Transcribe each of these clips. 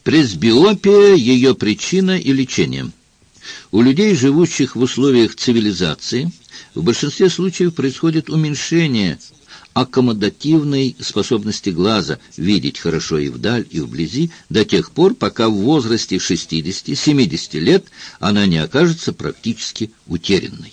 Пресбиопия, ее причина и лечение. У людей, живущих в условиях цивилизации, в большинстве случаев происходит уменьшение аккомодативной способности глаза видеть хорошо и вдаль, и вблизи, до тех пор, пока в возрасте 60-70 лет она не окажется практически утерянной.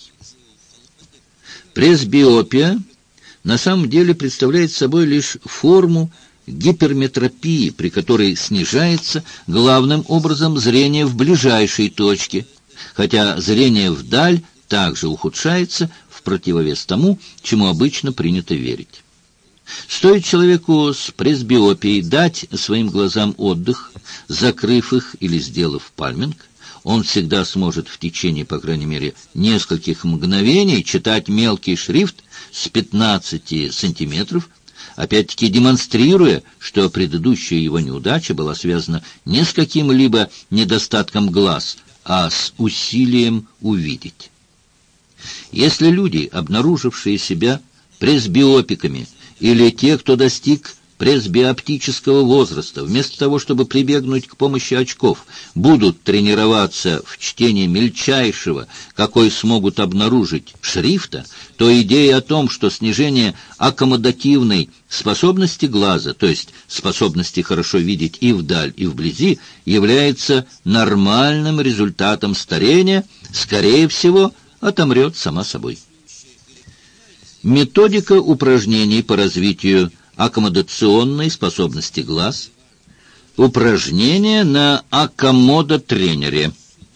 Пресбиопия на самом деле представляет собой лишь форму гиперметропии, при которой снижается главным образом зрение в ближайшей точке, хотя зрение вдаль также ухудшается в противовес тому, чему обычно принято верить. Стоит человеку с пресбиопией дать своим глазам отдых, закрыв их или сделав пальминг, он всегда сможет в течение, по крайней мере, нескольких мгновений читать мелкий шрифт с 15 сантиметров, опять-таки демонстрируя, что предыдущая его неудача была связана не с каким-либо недостатком глаз, а с усилием увидеть. Если люди, обнаружившие себя пресбиопиками, или те, кто достиг пресбиоптического возраста, вместо того, чтобы прибегнуть к помощи очков, будут тренироваться в чтении мельчайшего, какой смогут обнаружить, шрифта, то идея о том, что снижение аккомодативной способности глаза, то есть способности хорошо видеть и вдаль, и вблизи, является нормальным результатом старения, скорее всего, отомрет сама собой. Методика упражнений по развитию аккомодационной способности глаз. Упражнения на аккомодотренере.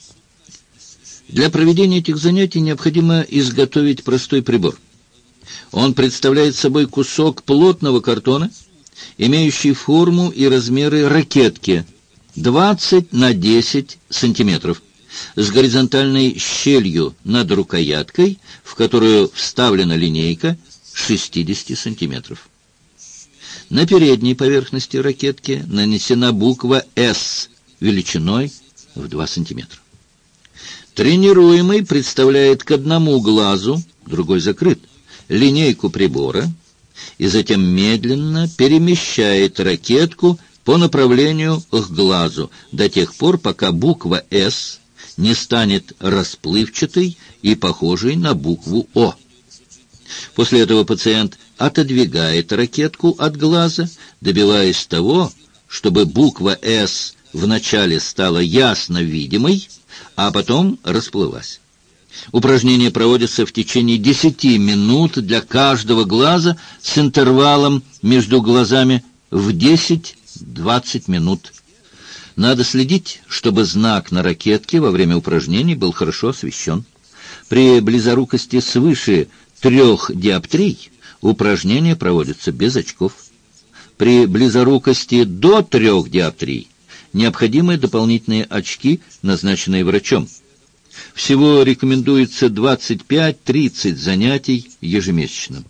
Для проведения этих занятий необходимо изготовить простой прибор. Он представляет собой кусок плотного картона, имеющий форму и размеры ракетки 20 на 10 сантиметров, с горизонтальной щелью над рукояткой, в которую вставлена линейка 60 сантиметров. На передней поверхности ракетки нанесена буква «С» величиной в 2 сантиметра. Тренируемый представляет к одному глазу, другой закрыт, линейку прибора и затем медленно перемещает ракетку по направлению к глазу до тех пор, пока буква «С» не станет расплывчатой и похожей на букву «О». После этого пациент отодвигает ракетку от глаза, добиваясь того, чтобы буква «С» вначале стала ясно видимой, а потом расплылась. Упражнение проводится в течение 10 минут для каждого глаза с интервалом между глазами в 10-20 минут. Надо следить, чтобы знак на ракетке во время упражнений был хорошо освещен. При близорукости свыше 3 диоптрий упражнения проводятся без очков. При близорукости до 3 диоптрий необходимы дополнительные очки, назначенные врачом. Всего рекомендуется 25-30 занятий ежемесячно.